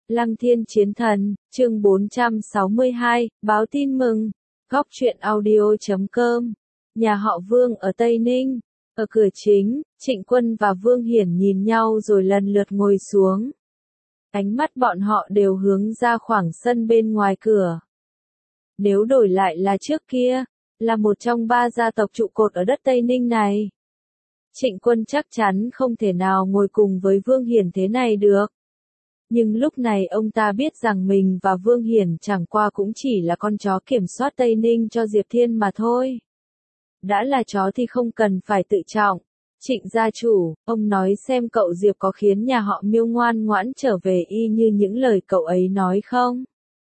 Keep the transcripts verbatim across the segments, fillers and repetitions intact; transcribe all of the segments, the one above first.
Lăng Thiên Chiến Thần, chương bốn trăm sáu mươi hai, báo tin mừng, góc truyện audio chấm com. Nhà họ Vương ở Tây Ninh. Ở cửa chính, Trịnh Quân và Vương Hiển nhìn nhau rồi lần lượt ngồi xuống. Ánh mắt bọn họ đều hướng ra khoảng sân bên ngoài cửa. Nếu đổi lại là trước kia, là một trong ba gia tộc trụ cột ở đất Tây Ninh này, Trịnh Quân chắc chắn không thể nào ngồi cùng với Vương Hiển thế này được. Nhưng lúc này ông ta biết rằng mình và Vương Hiển chẳng qua cũng chỉ là con chó kiểm soát Tây Ninh cho Diệp Thiên mà thôi. Đã là chó thì không cần phải tự trọng. Trịnh gia chủ, ông nói xem cậu Diệp có khiến nhà họ Miêu ngoan ngoãn trở về y như những lời cậu ấy nói không?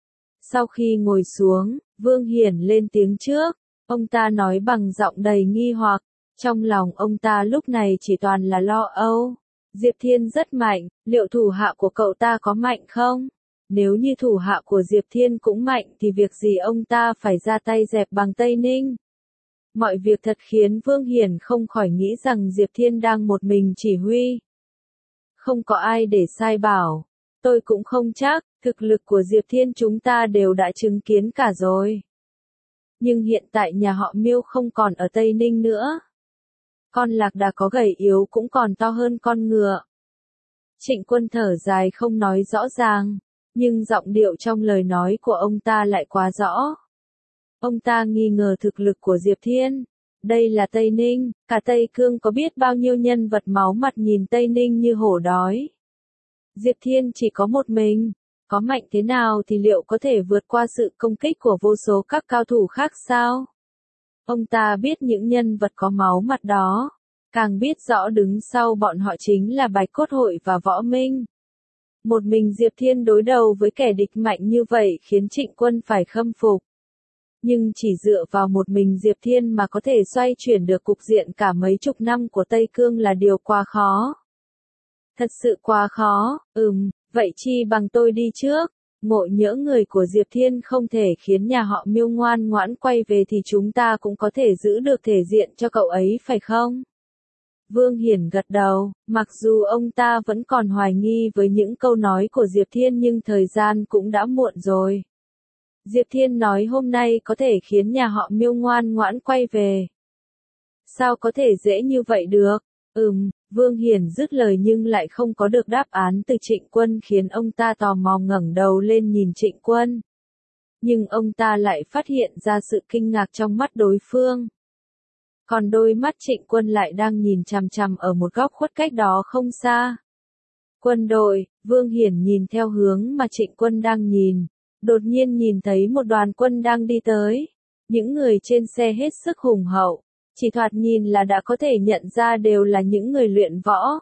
Sau khi ngồi xuống, Vương Hiển lên tiếng trước. Ông ta nói bằng giọng đầy nghi hoặc. Trong lòng ông ta lúc này chỉ toàn là lo âu. Diệp Thiên rất mạnh, liệu thủ hạ của cậu ta có mạnh không? Nếu như thủ hạ của Diệp Thiên cũng mạnh thì việc gì ông ta phải ra tay dẹp bằng Tây Ninh? Mọi việc thật khiến Vương Hiển không khỏi nghĩ rằng Diệp Thiên đang một mình chỉ huy. Không có ai để sai bảo. Tôi cũng không chắc, thực lực của Diệp Thiên chúng ta đều đã chứng kiến cả rồi. Nhưng hiện tại nhà họ Miêu không còn ở Tây Ninh nữa. Con lạc đà có gầy yếu cũng còn to hơn con ngựa. Trịnh Quân thở dài không nói rõ ràng, nhưng giọng điệu trong lời nói của ông ta lại quá rõ. Ông ta nghi ngờ thực lực của Diệp Thiên. Đây là Tây Ninh, cả Tây Cương có biết bao nhiêu nhân vật máu mặt nhìn Tây Ninh như hổ đói. Diệp Thiên chỉ có một mình, có mạnh thế nào thì liệu có thể vượt qua sự công kích của vô số các cao thủ khác sao? Ông ta biết những nhân vật có máu mặt đó, càng biết rõ đứng sau bọn họ chính là Bạch Cốt Hội và Võ Minh. Một mình Diệp Thiên đối đầu với kẻ địch mạnh như vậy khiến Trịnh Quân phải khâm phục. Nhưng chỉ dựa vào một mình Diệp Thiên mà có thể xoay chuyển được cục diện cả mấy chục năm của Tây Cương là điều quá khó. Thật sự quá khó, ừm, vậy chi bằng tôi đi trước. Ngộ nhỡ người của Diệp Thiên không thể khiến nhà họ Miêu ngoan ngoãn quay về thì chúng ta cũng có thể giữ được thể diện cho cậu ấy phải không? Vương Hiển gật đầu, mặc dù ông ta vẫn còn hoài nghi với những câu nói của Diệp Thiên nhưng thời gian cũng đã muộn rồi. Diệp Thiên nói hôm nay có thể khiến nhà họ Miêu ngoan ngoãn quay về. Sao có thể dễ như vậy được? Ừm, Vương Hiển dứt lời nhưng lại không có được đáp án từ Trịnh Quân khiến ông ta tò mò ngẩng đầu lên nhìn Trịnh Quân. Nhưng ông ta lại phát hiện ra sự kinh ngạc trong mắt đối phương. Còn đôi mắt Trịnh Quân lại đang nhìn chằm chằm ở một góc khuất cách đó không xa. Quân đội, Vương Hiển nhìn theo hướng mà Trịnh Quân đang nhìn. Đột nhiên nhìn thấy một đoàn quân đang đi tới. Những người trên xe hết sức hùng hậu. Chỉ thoạt nhìn là đã có thể nhận ra đều là những người luyện võ.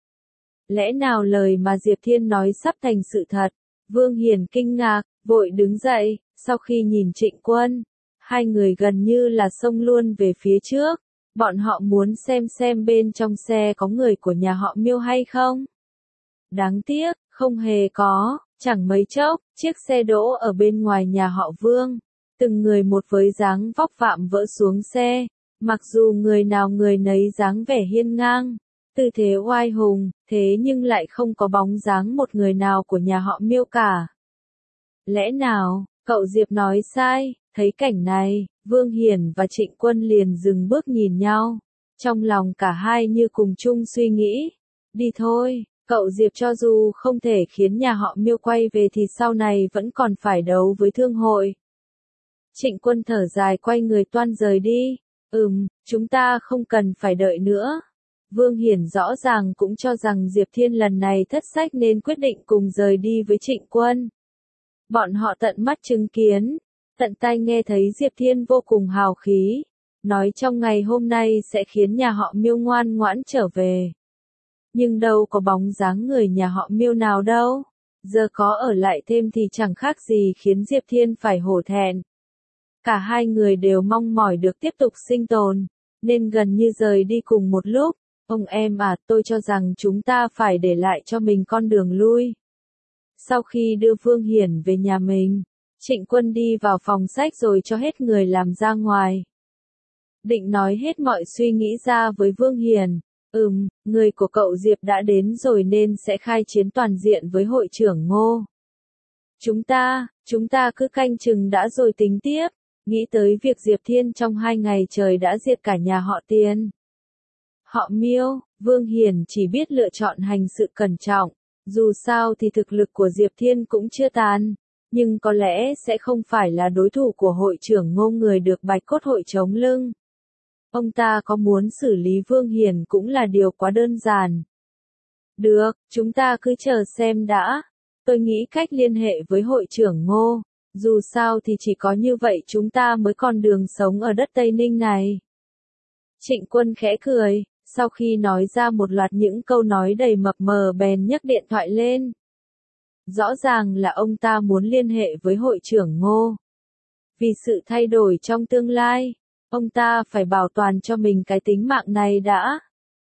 Lẽ nào lời mà Diệp Thiên nói sắp thành sự thật? Vương Hiển kinh ngạc, vội đứng dậy, sau khi nhìn Trịnh Quân. Hai người gần như là xông luôn về phía trước. Bọn họ muốn xem xem bên trong xe có người của nhà họ Miêu hay không. Đáng tiếc, không hề có, chẳng mấy chốc, chiếc xe đỗ ở bên ngoài nhà họ Vương. Từng người một với dáng vóc vạm vỡ xuống xe. Mặc dù người nào người nấy dáng vẻ hiên ngang, tư thế oai hùng, thế nhưng lại không có bóng dáng một người nào của nhà họ Miêu cả. Lẽ nào, cậu Diệp nói sai? Thấy cảnh này, Vương Hiển và Trịnh Quân liền dừng bước nhìn nhau. Trong lòng cả hai như cùng chung suy nghĩ. Đi thôi, cậu Diệp cho dù không thể khiến nhà họ Miêu quay về thì sau này vẫn còn phải đấu với thương hội. Trịnh Quân thở dài quay người toan rời đi. Ừm, chúng ta không cần phải đợi nữa. Vương Hiển rõ ràng cũng cho rằng Diệp Thiên lần này thất sách nên quyết định cùng rời đi với Trịnh Quân. Bọn họ tận mắt chứng kiến, tận tai nghe thấy Diệp Thiên vô cùng hào khí, nói trong ngày hôm nay sẽ khiến nhà họ Miêu ngoan ngoãn trở về. Nhưng đâu có bóng dáng người nhà họ Miêu nào đâu, giờ có ở lại thêm thì chẳng khác gì khiến Diệp Thiên phải hổ thẹn. Cả hai người đều mong mỏi được tiếp tục sinh tồn, nên gần như rời đi cùng một lúc. Ông em à, tôi cho rằng chúng ta phải để lại cho mình con đường lui. Sau khi đưa Vương Hiển về nhà mình, Trịnh Quân đi vào phòng sách rồi cho hết người làm ra ngoài. Định nói hết mọi suy nghĩ ra với Vương Hiển. Ừm, người của cậu Diệp đã đến rồi nên sẽ khai chiến toàn diện với hội trưởng Ngô. Chúng ta, chúng ta cứ canh chừng đã rồi tính tiếp, nghĩ tới việc Diệp Thiên trong hai ngày trời đã diệt cả nhà họ Tiền. Họ Miêu, Vương Hiển chỉ biết lựa chọn hành sự cẩn trọng, dù sao thì thực lực của Diệp Thiên cũng chưa tàn, nhưng có lẽ sẽ không phải là đối thủ của hội trưởng Ngô người được Bạch Cốt hội chống lưng. Ông ta có muốn xử lý Vương Hiển cũng là điều quá đơn giản. Được, chúng ta cứ chờ xem đã. Tôi nghĩ cách liên hệ với hội trưởng Ngô, dù sao thì chỉ có như vậy chúng ta mới còn đường sống ở đất Tây Ninh này. Trịnh Quân khẽ cười, sau khi nói ra một loạt những câu nói đầy mập mờ bèn nhấc điện thoại lên. Rõ ràng là ông ta muốn liên hệ với hội trưởng Ngô. Vì sự thay đổi trong tương lai, ông ta phải bảo toàn cho mình cái tính mạng này đã.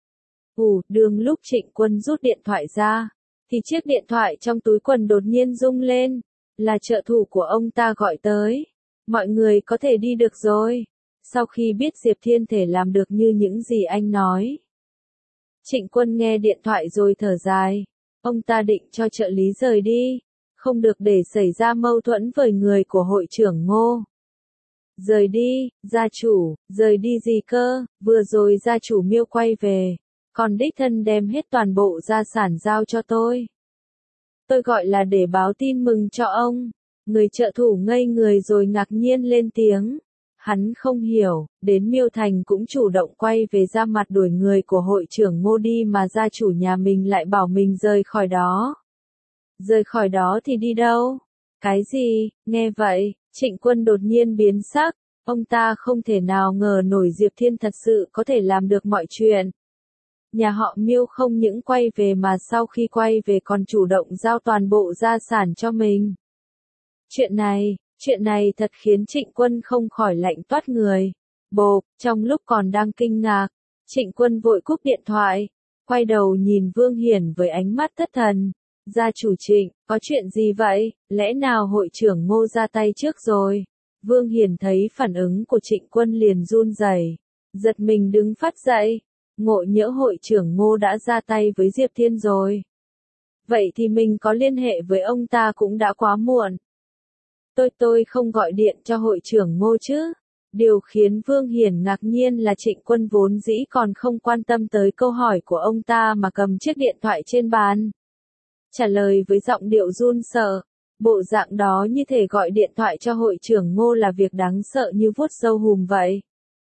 Ủ, đường lúc Trịnh Quân rút điện thoại ra, thì chiếc điện thoại trong túi quần đột nhiên rung lên, là trợ thủ của ông ta gọi tới. Mọi người có thể đi được rồi. Sau khi biết Diệp Thiên thể làm được như những gì anh nói. Trịnh Quân nghe điện thoại rồi thở dài. Ông ta định cho trợ lý rời đi, không được để xảy ra mâu thuẫn với người của hội trưởng Ngô. Rời đi, gia chủ, rời đi gì cơ, vừa rồi gia chủ Miêu quay về, còn đích thân đem hết toàn bộ gia sản giao cho tôi. Tôi gọi là để báo tin mừng cho ông. Người trợ thủ ngây người rồi ngạc nhiên lên tiếng. Hắn không hiểu, đến Miêu Thành cũng chủ động quay về ra mặt đuổi người của hội trưởng Ngô đi mà gia chủ nhà mình lại bảo mình rời khỏi đó. Rời khỏi đó thì đi đâu? Cái gì? Nghe vậy, Trịnh Quân đột nhiên biến sắc, ông ta không thể nào ngờ nổi Diệp Thiên thật sự có thể làm được mọi chuyện. Nhà họ Miêu không những quay về mà sau khi quay về còn chủ động giao toàn bộ gia sản cho mình. Chuyện này, chuyện này thật khiến Trịnh Quân không khỏi lạnh toát người. Bộp, trong lúc còn đang kinh ngạc, Trịnh Quân vội cúp điện thoại, quay đầu nhìn Vương Hiển với ánh mắt thất thần. Gia chủ Trịnh, có chuyện gì vậy, lẽ nào hội trưởng Ngô ra tay trước rồi? Vương Hiển thấy phản ứng của Trịnh Quân liền run rẩy, giật mình đứng phát dậy. Ngộ nhỡ hội trưởng Ngô đã ra tay với Diệp Thiên rồi. Vậy thì mình có liên hệ với ông ta cũng đã quá muộn. Tôi tôi không gọi điện cho hội trưởng Ngô chứ. Điều khiến Vương Hiển ngạc nhiên là Trịnh Quân vốn dĩ còn không quan tâm tới câu hỏi của ông ta mà cầm chiếc điện thoại trên bàn. Trả lời với giọng điệu run sợ. Bộ dạng đó như thể gọi điện thoại cho hội trưởng Ngô là việc đáng sợ như vuốt râu hùm vậy.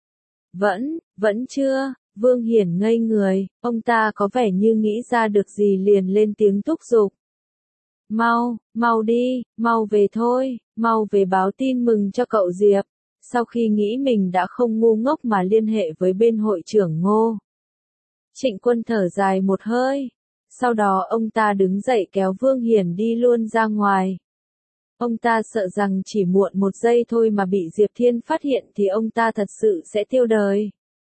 Vẫn, vẫn chưa. Vương Hiển ngây người, ông ta có vẻ như nghĩ ra được gì liền lên tiếng thúc giục. Mau, mau đi, mau về thôi, mau về báo tin mừng cho cậu Diệp. Sau khi nghĩ mình đã không ngu ngốc mà liên hệ với bên hội trưởng Ngô. Trịnh Quân thở dài một hơi. Sau đó ông ta đứng dậy kéo Vương Hiển đi luôn ra ngoài. Ông ta sợ rằng chỉ muộn một giây thôi mà bị Diệp Thiên phát hiện thì ông ta thật sự sẽ tiêu đời.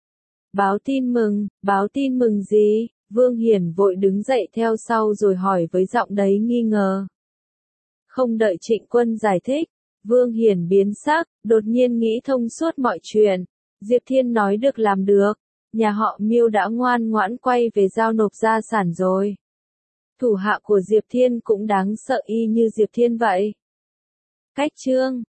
Báo tin mừng, báo tin mừng gì? Vương Hiển vội đứng dậy theo sau rồi hỏi với giọng đầy nghi ngờ. Không đợi Trịnh Quân giải thích, Vương Hiển biến sắc, đột nhiên nghĩ thông suốt mọi chuyện. Diệp Thiên nói được làm được, nhà họ Miêu đã ngoan ngoãn quay về giao nộp gia sản rồi. Thủ hạ của Diệp Thiên cũng đáng sợ y như Diệp Thiên vậy. Cách chương